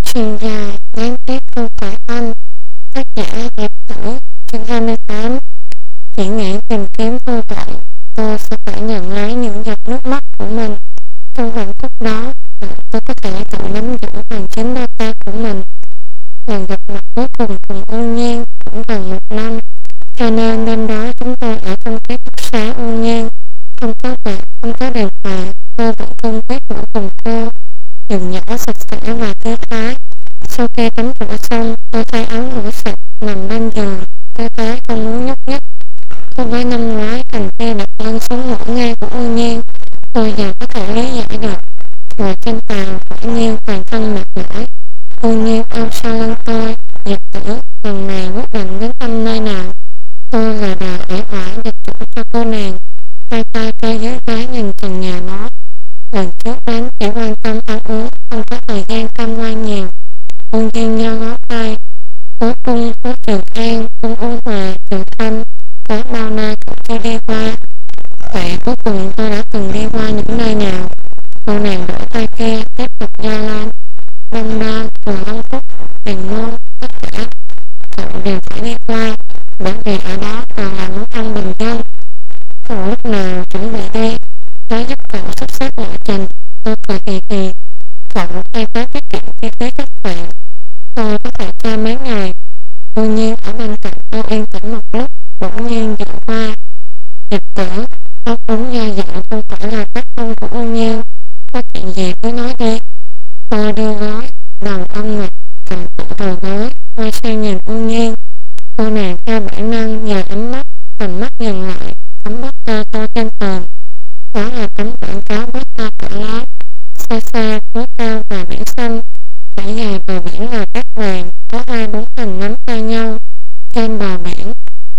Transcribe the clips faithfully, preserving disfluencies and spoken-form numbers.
Chiều dài, đáng tiếc không phải anh. Tác giả Diệp Tử. Chương hai mươi tám. Chỉ nghĩ tìm kiếm vô vọng, tôi sẽ phải nhận lấy những giọt nước mắt của mình. Trong khoảnh khắc đó, tôi có thể tự nắm giữ bằng chính đôi tay của mình. Lần gặp mặt cuối cùng cùng Ưu Nhiên cũng gần một năm, cho nên đêm đó chúng tôi ở trong ký túc xá Ưu Nhiên. Không có quạt, không có điều hòa, tôi vẫn cương quyết ngủ cùng cô. Giường nhỏ sạch sẽ và thư thái. Sau khi tắm rửa xong, tôi thay áo ngủ sạch, nằm lên giường, tư thế không muốn nhúc nhích. So với năm ngoái, hành vi đặt lưng xuống ngủ ngay của Ưu Nhiên, tôi giờ có thể lý giải được. Ngồi trên tàu, quả nhiên toàn thân mệt mỏi. Ưu Nhiên ôm sau lưng tôi, Diệp Tử, lần này quyết định đến thăm nơi nào. Tôi là đà ải oải dịch chỗ cho cô nàng, tay tay cây dưới trái nhìn trần nhà nói. Lần trước đến chỉ quan tâm ăn uống, không có thời gian tham quan nhiều. Ưu Nhiên nheo ngón tay. Cuối cung, phố Trường An, cung Ú Hòa, Trường Thanh, có bao nơi cũng chưa đi qua. Vậy cuối cùng tôi đã từng đi qua những nơi nào? Cô nàng đổi tay kia, tiếp tục gia lan. Đông Đa, Phường Long Phúc, Tiền Môn, tất cả cậu đều phải đi qua, bởi vì ở đó toàn là món ăn bình dân. Cậu lúc nào chuẩn bị đi, nó giúp cậu sắp xếp lộ trình. Tôi cười kỳ kỳ. Cậu thay thế tiết kiệm chi phí khách sạn, tôi có thể chơi mấy ngày. Ưu Nhiên ở bên cạnh tôi yên tĩnh một lúc, bỗng nhiên dạo qua. Diệp Tử, ấp úng do dự không phải là tác phong của Ưu Nhiên. Có chuyện gì cứ nói đi. Tôi đưa gói, đầu ông ngực, cầm tủ đầu gối, quay sang nhìn Ưu Nhiên. Cô nàng theo bản năng nhờ ánh mắt, tầm mắt dừng lại, tấm bóc to to trên tường. Đó là tấm quảng cáo bóc to cả lá, xa xa, núi cao và biển xanh. Trải dài bờ biển là cát vàng, có hai bốn hình nắm tay nhau. Trên bờ biển,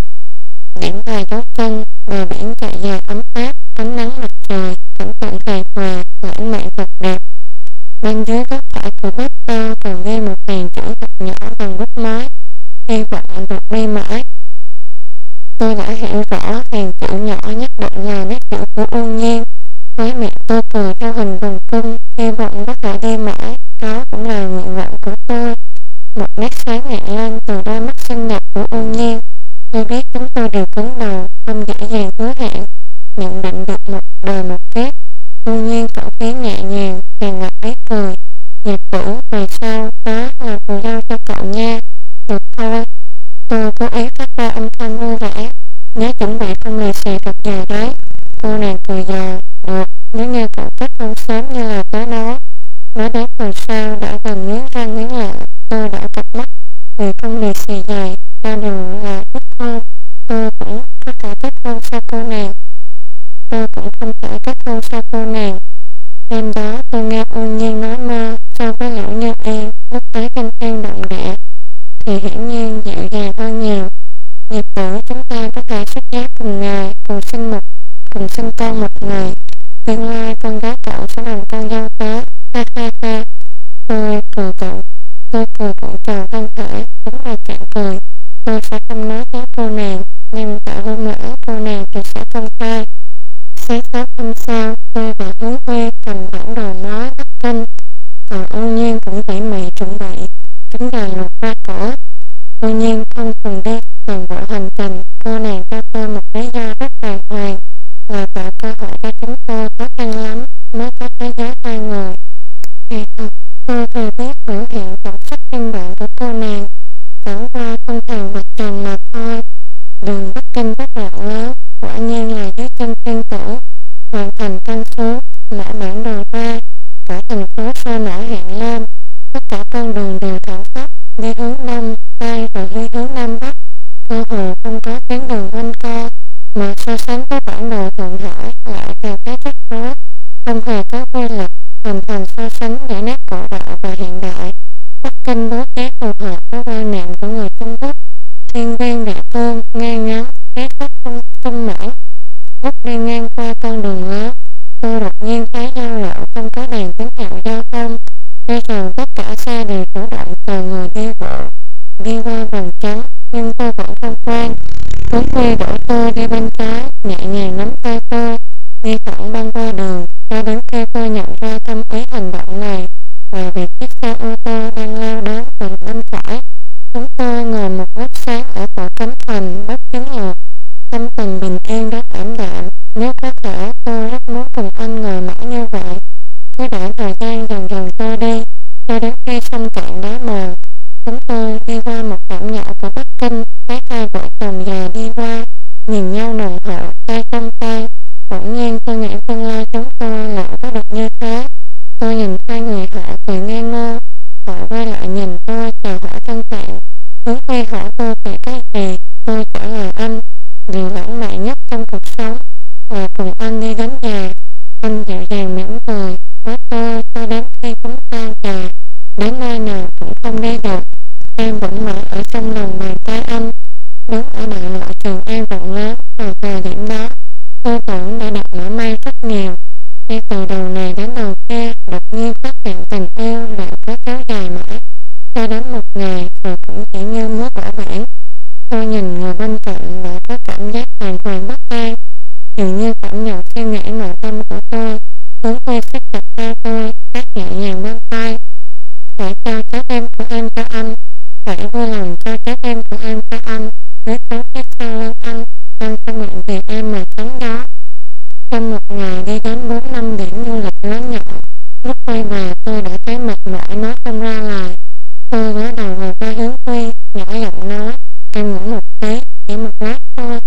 biển vài dấu chân, bờ biển chạy dài ấm áp, ánh nắng mặt trời, cảnh tượng hài hòa, lãng mạn thật đẹp. Bên dưới góc phải của bếp to còn ghi một hàng chữ thật nhỏ bằng bút máy, hy vọng được đi mãi. Tôi đã hiểu rõ hàng chữ nhỏ nhất định là nét chữ của Ưu Nhiên. Khóe miệng tôi cười theo hình vòng cung, hy vọng có thể đi mãi, đó cũng là nguyện vọng của tôi. Một nét sáng hiện lên từ đôi mắt xinh đẹp của Ưu Nhiên. Tôi biết chúng tôi đều cứng đầu, không dễ dàng hứa hẹn, nhận định được một đời một khác. Ưu Nhiên khẩu khí nhẹ nhàng, tràn ngập ý cười. Diệp Tử, về sau, đó là phù dâu cho cậu nha. Được thôi. Tôi cố ý phát ra âm thanh vui vẻ. Nhớ chuẩn bị không lì xì thật dài đấy. Cô nàng cười giòn. Được, nếu như cậu kết hôn sớm như là tớ nói. Nói đến phần sau đã gần nghiến răng nghiến lợi. Tôi đã cặp mắt. Vì không lì xì dài, ra đường là kết hôn. Tôi cũng có thể kết hôn sau cô nàng. Tôi cũng không thể kết hôn sau cô nàng. Đêm đó tôi nghe Ưu Nhiên nói mơ so với Lão Như Yên, lúc ấy kinh thiên động địa thì hiển nhiên dịu dàng hơn nhiều. Diệp Tử, chúng ta có thể xuất giá cùng ngày, cùng sinh một, cùng sinh con một ngày. Tương lai con gái cậu sẽ làm con dâu tớ. Ha ha ha. Tôi cười cậu. Tôi cười cậu tròn thân thể, đúng là trạng cười. Tôi sẽ không nói với cô nàng, nhưng tại hôn lễ cô nàng thì sẽ công khai. Sáng sớm hôm sau, tôi và Hướng Huy cầm bản đồ nói Bắc Kinh, còn Ưu Nhiên cũng tỉ mỉ chuẩn bị trứng gà luộc ra cổ. Ưu Nhiên không cùng đi toàn bộ hành trình. Cô nàng cho tôi một lý do rất đàng hoàng, là tạo cơ hội cho chúng tôi khó khăn lắm mới có thế giới hai người. Kỳ thật, tôi thừa biết biểu hiện cảm xúc trên đoạn của cô nàng, chẳng qua không thèm vạch trần mà thôi. Đường Bắc Kinh rất rộng lớn, quả nhiên là dưới chân thiên tử. Hoàn thành căn số, mở bản đồ ra, cả thành phố sôi nổi hiện lên. Tất cả con đường đều thẳng tắp, đi hướng đông, tây rồi đi hướng nam bắc. Cơ hồ không có tuyến đường quanh co, mà so sánh với bản đồ Thượng Hải lại càng thấy rắc rối, không hề có quy luật, hình thành so sánh giữa nét cổ đại và hiện đại. Bắc Kinh bố trí phù hợp với quan niệm của người Trung Quốc, thiên viên địa phương, ngang ngắn, kế sách không sung mãn. Lúc đi ngang qua con đường lớn, tôi đột nhiên thấy giao lộ không có đèn tín hiệu giao thông. Tuy rằng tất cả xe đều chủ động chờ người đi bộ, đi qua vòng trắng, nhưng tôi vẫn không quan. Hướng Huy đổ tôi đi bên trái, nhẹ nhàng nắm tay tôi, đi thẳng băng qua đường, cho đến khi tôi nhận ra thâm ý hành động này, và việc chiếc xe ô tô đang lao nhìn tôi chào hỏi thân thiện. Hướng Huy hỏi tôi về cái gì, tôi trả lời anh, điều lãng mạn nhất trong cuộc sống là cùng anh đi đến nhà. Anh dịu dàng mỉm cười với tôi cho đến khi chúng ta già, đến nơi nào cũng không đi được. Em vẫn mãi ở trong lòng bàn tay anh. Đứng ở đại lộ Trường An rộng lớn vào thời điểm đó, tôi tưởng đã đặt mã may rất nhiều. Đi từ đầu này đến đầu kia, đột nhiên phát hiện tình yêu lại có kéo dài mãi, cho đến một ngày rồi cũng chỉ như nước ở biển. Tôi nhìn người bên cạnh lại có cảm giác hoàn toàn bất an. Dường như cảm nhận suy nghĩ nội tâm của tôi. Hướng Huy siết chặt tay tôi, hát nhẹ nhàng bên tai. Hãy cho trái tim của em cho anh, hãy vui lòng cho trái tim của em cho anh. Nếu trốn phía sau lưng anh, anh sẽ nguyện vì em mà tránh gió. Trong một ngày đi đến bốn năm điểm du lịch lớn nhỏ, lúc quay về tôi đã thấy mệt mỏi nói không ra lời. Tôi gối đầu vào vai Hướng Huy, nhỏ giọng nói, em ngủ một tí, chỉ một lát thôi.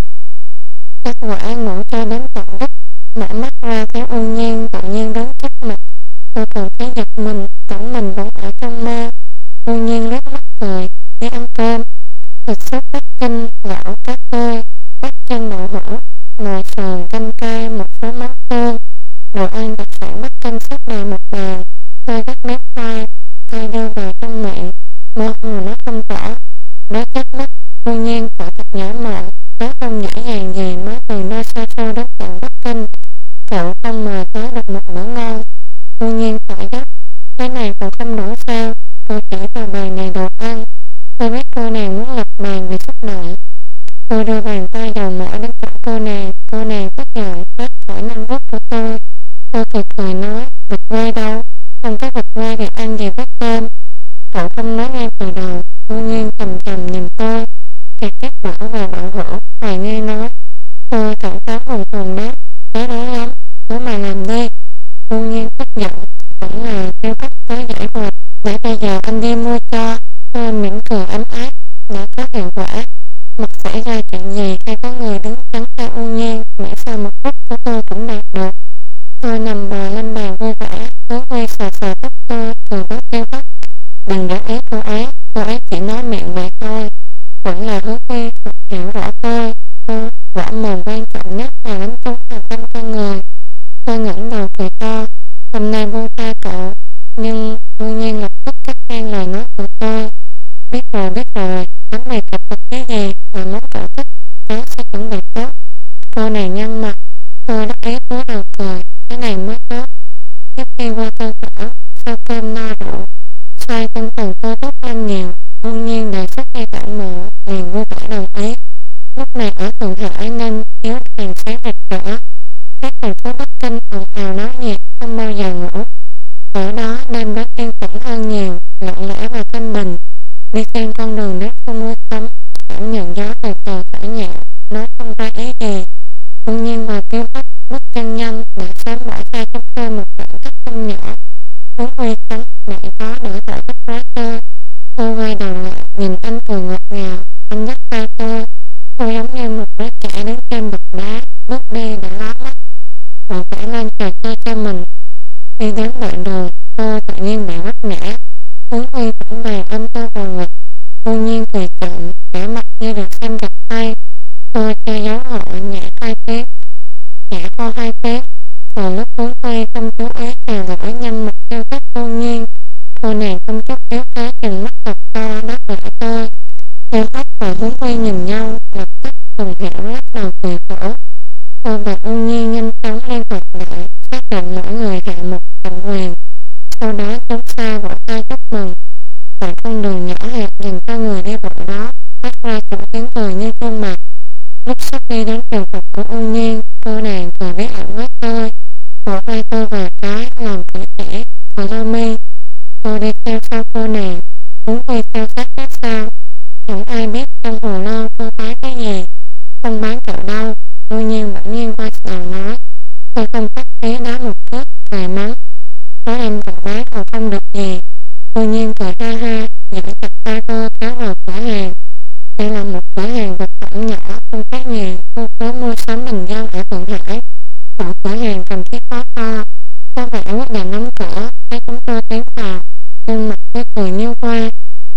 Kết quả ngủ cho đến tận giấc, mở mắt ra thấy U Nhiên tự nhiên đứng trước mặt. Tôi còn thấy giật mình, tưởng mình vẫn ở trong mơ. U Nhiên liếc mắt cười, đi ăn cơm. Thịt sốt Bắc Kinh, gạo cá tươi, bắp chân đậu hũ, nồi sườn, canh cay, một số món tương. Đồ ăn đặc sản Bắc Kinh xếp đầy một bàn. Tôi gắp mép khoai, tay đưa vào trong miệng, mơ hồ nó không rõ. Đó chớp mắt, U Nhiên cậu thật nhỏ mọn, nó không nhã nhàng gì mới từ nơi xa xôi đến tận Bắc Kinh. Cậu không mời tới được một bữa ngon. U Nhiên phải gấp, cái này cậu không đủ sao? Tôi chỉ vào bàn này đồ ăn. Tôi biết cô nàng muốn lập bàn vì xúc động. Tôi đưa bàn tay dầu mỡ đến chỗ cô nàng. Cô nàng tức giận thoát khỏi nanh vuốt của tôi. Tôi kịp cười nói, vịt quay đâu? Không có vịt quay thì ăn gì với cơm? Cậu không nói ngay từ đầu. U Nhiên chầm chầm nhìn tôi, gạt các đỏ vào đậu hũ, hoài nghi nói. Tôi cậu cáo hùng hùng đáp, cái đó lắm, cứ mà làm đi. U Nhiên tức giận, vẫn là kêu khách tới giải quyết. Để bây giờ anh đi mua cho. Tôi mỉm cười ấm áp, đã có hiệu quả. Mặc xảy ra chuyện gì hay có người đứng chắn cho U Nhiên, miễn sao mục đích của tôi cũng đạt được. Tôi nằm bò lên bàn vui vẻ, Hướng Huy sờ sờ tóc tôi, cười nói kêu khách. Đừng để ý cô ấy, cô ấy chỉ nói miệng vậy thôi. Vẫn là Hướng Huy hiểu rõ tôi. Tôi võ mồm quan trọng nhất là đánh trúng vào tâm con người. Tôi ngẩng đầu cười to, hôm nay buông tha cậu. Nhưng U Nhiên lập tức cắt ngang lời nói của tôi. Biết rồi, biết rồi, bánh mì cặp thịt cái gì là món cậu thích, tớ sẽ chuẩn bị tốt. Cô nàng nhăn mặt, tôi đắc ý cúi đầu cười, cái này mới tốt. Trước khi qua cơn khổ, sau cơm no rượu, xoay tinh thần tôi tốt lên nhiều. U Nhiên đề xuất đi tản bộ, liền vui vẻ đồng ý. Lúc này ở Thượng Hải nên chiếu đèn sáng rực rỡ. Các thành phố Bắc Kinh ồn ào náo nhiệt, không bao giờ ngủ. Ở đó đêm rất yên tĩnh hơn nhiều, lặng lẽ và thanh bình. Đi trên con đường đất không mua sắm, cảm nhận gió từ từ thổi nhẹ, nói không ra ý gì. U Nhiên vào kêu khách, bước chân nhanh, đã sớm bỏ xa trong xe một đoạn cách không nhỏ. Hướng Huy tránh, đẩy gió đỡ thở gấp rát tôi. Tôi quay đầu lại, nhìn anh cười ngọt ngào, anh dắt tay tôi. Tôi giống như một đứa trẻ đứng trên bậc đá, bước đi đã ló mắt. Rồi phải lên trò chơi cho mình. Đi đến đoạn đường, tôi tự nhiên bị vấp ngã. Hướng Huy vẫn về ôm tôi vào ngực. U Nhiên cười chậm, vẻ mặt như được xem gặt tay. Tôi cho dấu họ nhả hai tiếng, nhả kho hai tiếng. Còn lúc Hướng Huy không chú ý chào gửi nhanh mặt kêu khách U Nhiên. Cô nàng không chút yếu thế chừng mắt thật to đáp lại tôi. Kêu khách và Hướng Huy nhìn nhau, lập tức cùng hiểu lắc đầu cười khổ. Tôi và U Nhiên nhanh chóng liên hợp lại, xác định mỗi người hạ một trọng quyền. Sau đó chúng ta vỗ tay chúc mừng. Tại con đường nhỏ hẹp dành cho người đi bộ đó, phát ra những tiếng cười như chuông bạc. Lúc sắp đi đến trường học của U Nhiên, cô nàng cười bí ẩn với tôi, vỗ vai tôi vài cái, làm tỉ tỉ, và lơ mi. Tôi đi theo sau cô nàng, Hướng Huy theo sát sát sau. Chẳng ai biết trong hồ lô cô bán cái gì. Không bán chợ đâu. U Nhiên bỗng nhiên quay đầu nói. Tôi không khách khí đá một cước, vài mắng. Có em cậu bán còn không được gì. U Nhiên cười ha ha, giãy chặt tay tôi kéo vào cửa hàng. Đây là một cửa hàng vật phẩm nhỏ, không khác gì khu phố mua sắm bình dân ở Thượng Hải. Chủ cửa hàng cầm chiếc khóa to, có vẻ rất là nóng cửa, thấy chúng tôi tiến vào, gương mặt tươi cười như hoa.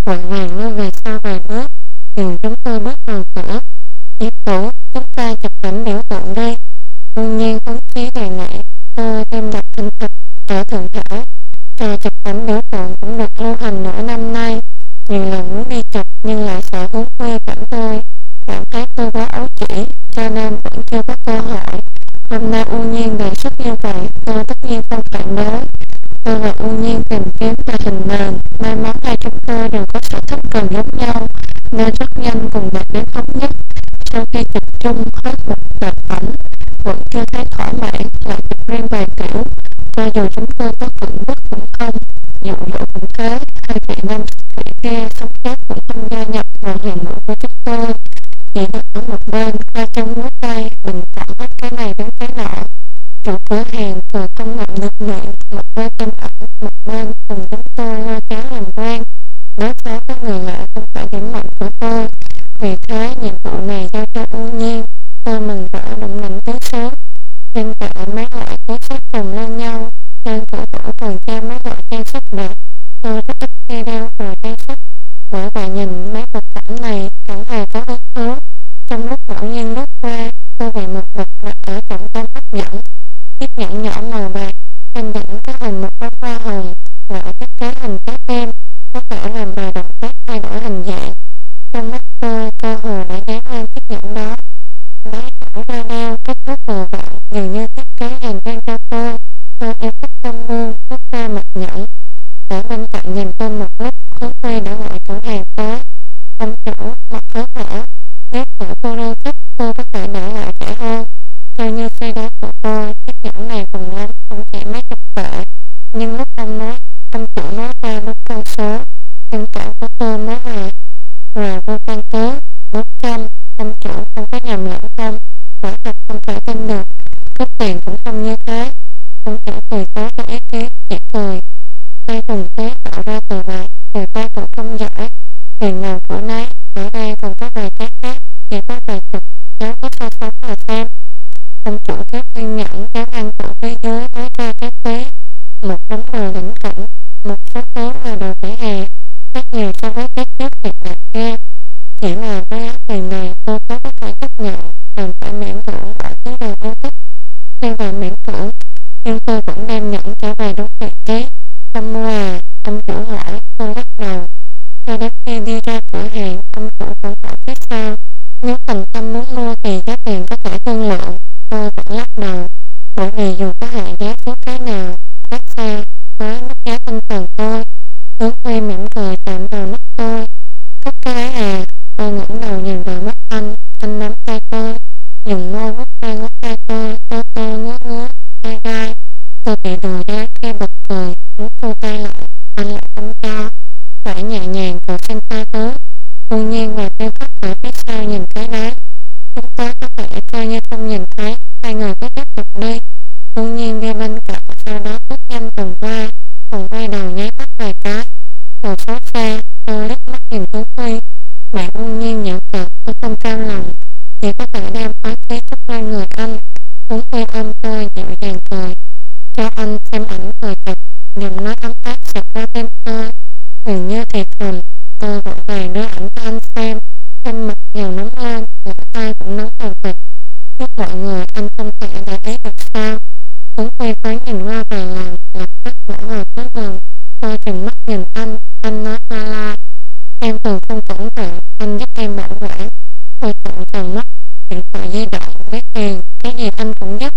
vội vàng lui về sau vài bước, nhìn chúng tôi bước vào cửa. Diệp Vũ, chúng ta chụp ảnh biểu tượng đi. Đương nhiên hứng chí đề nghị, tôi thêm đặt hình thực ở thượng thể. Trò chụp ảnh biểu tượng cũng được lưu hành nửa năm nay. Nhiều lần muốn đi chụp nhưng lại sợ hướng khuya cản tôi, cảm thấy tôi quá ấu trĩ, cho nên vẫn chưa có cơ hội. Hôm nay U Nhiên đề xuất như vậy, tôi tất nhiên không phản đối. Tôi và U Nhiên tìm kiếm về hình nền, may mắn hai chúng tôi đều có sở thích gần giống nhau, nên rất nhanh cùng đạt đến thống nhất. Sau khi chụp chung hết một loạt ảnh, vẫn chưa thấy thỏa mãn, lại chụp riêng vài kiểu. Cho dù chúng tôi có cưỡng bức cũng không, dụ dỗ cũng thế, hai vị nam sĩ kia sống chết cũng không gia nhập vào hàng ngũ của chúng tôi. Chỉ được ở một bên, qua chân múa tay, bình tĩnh hết cái này đến cái nọ. Chủ cửa hàng vừa không ngậm được miệng, một bên xem ảnh, một bên cùng chúng tôi lôi kéo làm quen. Đối phó với người lạ không phải điểm mạnh của tôi, vì thế nhiệm vụ này giao cho U Nhiên. Tôi mừng rỡ động lãnh tới sớm. Trên kệ mấy loại cuốn sách chồng lên nhau, trên tủ gỗ còn treo mấy loại trang sức đẹp. Tôi rất ít khi đeo đồ trang sức, bởi vậy nhìn mấy vật phẩm này chẳng hề có hứng thú. Trong lúc ngẫu nhiên lướt qua, tôi bị một vật đặt ở trọng tâm hấp dẫn. Chiếc nhẫn nhỏ màu bạc, trên nhẫn có hình một bông hoa hồng, loại thiết kế hình trái tim, có thể làm vài động tác thay đổi hình dạng. Trong mắt tôi, cơ hồ đã dán lên chiếc nhẫn đó. Lấy thẳng ra đeo, kích thước vừa vặn, dường như thiết kế dành riêng cho tôi. Tôi yêu thích trong buông, rút ra mặt nhẫn. Ở bên cạnh nhìn tôi một lúc, Khứ Huy đã gọi chủ hàng tới. Ông chủ, mặt hớn hở, nếu thử cô đâu thích, tôi có thể để lại rẻ hơn. Theo như suy đoán của tôi, chiếc nhẫn này cùng lắm cũng chỉ mấy chục tệ. Nhưng lúc ông nói, ông chủ nói ra đúng con số. Tình cảm của tôi mới là rồi vô căn cứ, bốn trăm, ông chủ không có nhầm lẫn không? Quả thật không thể tin được, cướp tiền cũng không như thế. Ông chủ từ chối cho ý kiến, chỉ cười. Tay thuần túy tạo ra từ bạc, từ tay cũng không giỏi. Tiền nào của nấy, ở đây còn có vài cái khác, chỉ có vài chục, cháu có so sánh mà xem. Ông chủ rất kiên nhẫn, cháu ăn tủ phía dưới lấy ra các phí. Một đống đồ đỉnh kỉnh, một số thứ là đồ vỉa hè, khác nhiều so với các trước việc đặt kia. Chỉ là với áo tiền này tôi có có thể chấp nhận, cần phải miễn cưỡng bỏ thứ đồ yêu thích. Tuy là miễn cưỡng, nhưng tôi vẫn đem nhẫn trở về đúng vị trí. Không mua à? Ông chủ hỏi, tôi lắc đầu. Cho đến khi đi ra cửa hàng, ông chủ vẫn hỏi tiếp sau. Nếu thành tâm muốn mua thì giá tiền có thể thương lượng. Tôi vẫn lắc đầu, bởi vì dù có hạ giá xuống cái nào, cách xa, với mức giá tinh thần tôi. Khứ Huy mỉm cười chạm vào mắt tôi. Thích cái ấy à? Tôi ngẩng đầu nhìn vào mắt anh, anh nắm tay tôi, dùng môi vuốt ve ngón tay tôi, tôi tôi ngứa ngứa, gai gai. Tôi bị đùa dáng kia bật cười, muốn thu tay lại, anh lại không cho. Phải nhẹ nhàng rồi xem tha thứ. U Nhiên và Tiêu Khắc ở phía sau nhìn thấy đấy. Chúng ta có thể coi như không nhìn thấy, hai người cứ tiếp tục đi. U Nhiên đi bên cạnh, sau đó bước nhanh tuần qua, còn quay đầu nháy mắt vài cái. Từ số xa, tôi liếc mắt nhìn Khứ Huy. Bạn U Nhiên nhẫn cợt, tôi không cam lòng, chỉ có thể đem oán khí thúc lên người anh. Khứ Huy ôm tôi dịu dàng cười. Cho anh xem ảnh cười thật, đừng nói ấm áp sạch qua tim tôi. Dường như thiệt thầm, tôi vội vàng đưa ảnh cho anh xem. Trên mặt dầu nóng lên, lỗ tai cũng nóng vào thịt. Trước mọi người anh không thể để ý được sao? Khứ Huy thoáng nhìn qua vài lần, lập tức bỏ vào phía gần. Tôi trừng mắt nhìn anh, anh nói la la. Em thường không cẩn thận, anh giúp em bảo quản. Tôi trợn tròn mắt, điện thoại di động, ví tiền, cái gì anh cũng giúp.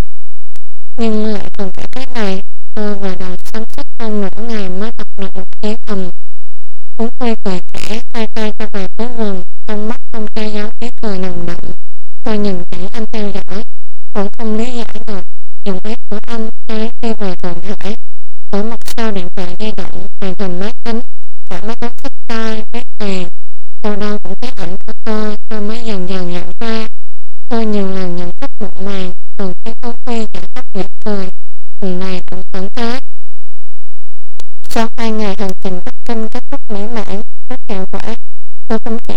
Nhưng lại còn cả cái này, tôi vào đầu sắn sức hơn nửa ngày mới đọc được một tiếng ầm. Khứ Huy cười khẽ, tay tay cho vào phía gần, trong mắt không che giấu ý cười nồng đậm. Tôi nhìn kỹ anh theo dõi, vẫn không lý giải được dùng ý của anh cho đến khi về Thượng Hải. Ở mặt sau điện thoại di động, màn hình máy tính, cả mấy dấu thích tay, ví tiền. Đâu đâu cũng thấy ảnh của tôi, tôi mới dần dần nhận ra. Tôi nhiều lần nhận thức một màn, thường thấy Khứ Huy giả khóc giả cười. Lần này cũng vẫn thế. Sau hai ngày hành trình Bắc Kinh kết thúc mỹ mãn, rất hiệu quả, tôi không chỉ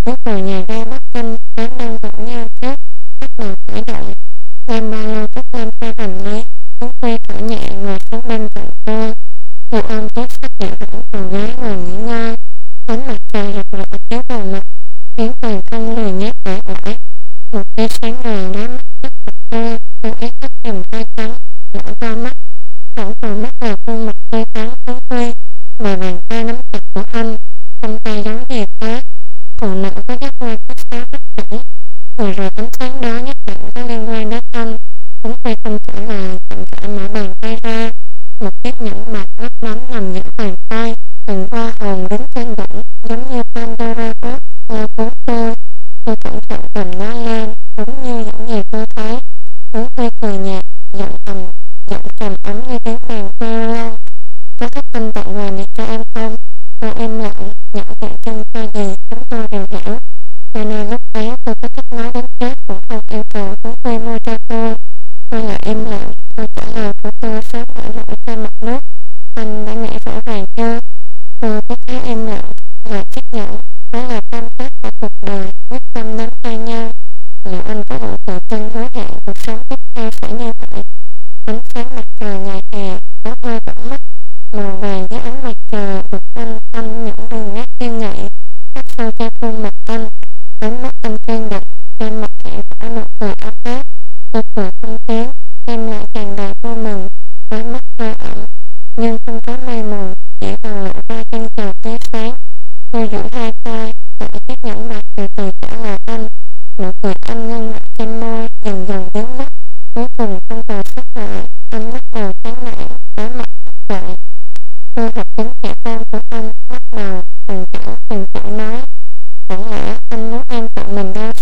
Bước vào nhà ga Bắc Kinh, đám đông rủ nhau trước, bắt đầu khởi động. Đem ba lô cất lên khay hành lý, Tú Khuê thở nhẹ ngồi xuống bên cạnh cô. Cô ôm chiếc xách để hẳn vào ghế ngồi nghỉ ngơi. Ánh mặt trời rực rỡ chiếu vào mặt, khiến toàn thân lười nhác uể oải. Một tia sáng ngời lóe mắt trước mặt cô, cô ý thức dùng tay trắng, đảo qua mắt, đảo vào mắt vào khuôn mặt tươi tắn Tú Khuê, và bàn tay nắm chặt của anh, trong tay giấu chìa khóa. Phụ nữ có giác quan khách sáo rất kỹ. Vừa rồi ánh sáng đó nhất định có liên quan đến anh. Tú Khuê không trả lời, chậm rãi mở bàn tay ra. Một chiếc nhẫn bạc lấp lánh nằm giữa bàn tay, từng hoa hồng đứng trên đỉnh, giống như Pandora Box, lôi cuốn cô. Cô cẩn thận cầm nó lên, đúng như những gì cô thấy. Tú Khuê cười nhạt, giọng trầm, giọng trầm ấm như tiếng đàn violon. Có thích anh tặng quà này cho em không? Cô im lặng, nhỏ dại chân cho gì, chúng tôi đều hiểu. Cho nên lúc ấy cô có thích nói đến chết cũng không yêu cầu Tú Khuê mua cho cô. Cô lại im lặng, câu trả lời của cô sớm nổi nổi trên mặt nước. Anh đã nghĩ rõ ràng chưa? Cô cứ thế im lặng, là chiếc nhẫn, đó là cam kết của cuộc đời, quyết tâm nắm tay nhau. Liệu anh có đủ tự tin hứa hẹn cuộc sống tiếp theo sẽ như vậy? Ánh sáng mặt trời ngày hè, có hơi đỏ mắt, màu vàng với ánh mặt trời được quanh quanh những đường nét kiên nghị, khắc sâu cho khuôn mặt anh. Ánh mắt anh kiên định, trên mặt hiện rõ nụ cười ấm áp. Cô cười không tiếng, em lại tràn đầy vui mừng, đôi mắt hơi ẩm, nhưng không có mây mù, chỉ còn lộ ra chân trời tia sáng. Cô duỗi hai tay, đợi chiếc nhẫn bạc từ từ trả lời anh. Nụ cười anh ngưng lại trên môi, dần dần biến mất. Cuối cùng không còn sức lại, anh bắt đầu chán nản, đối mặt thất bại. Cô học tính trẻ con của anh, bắt đầu từng chữ từng chữ nói. Chẳng lẽ anh muốn em tự mình đau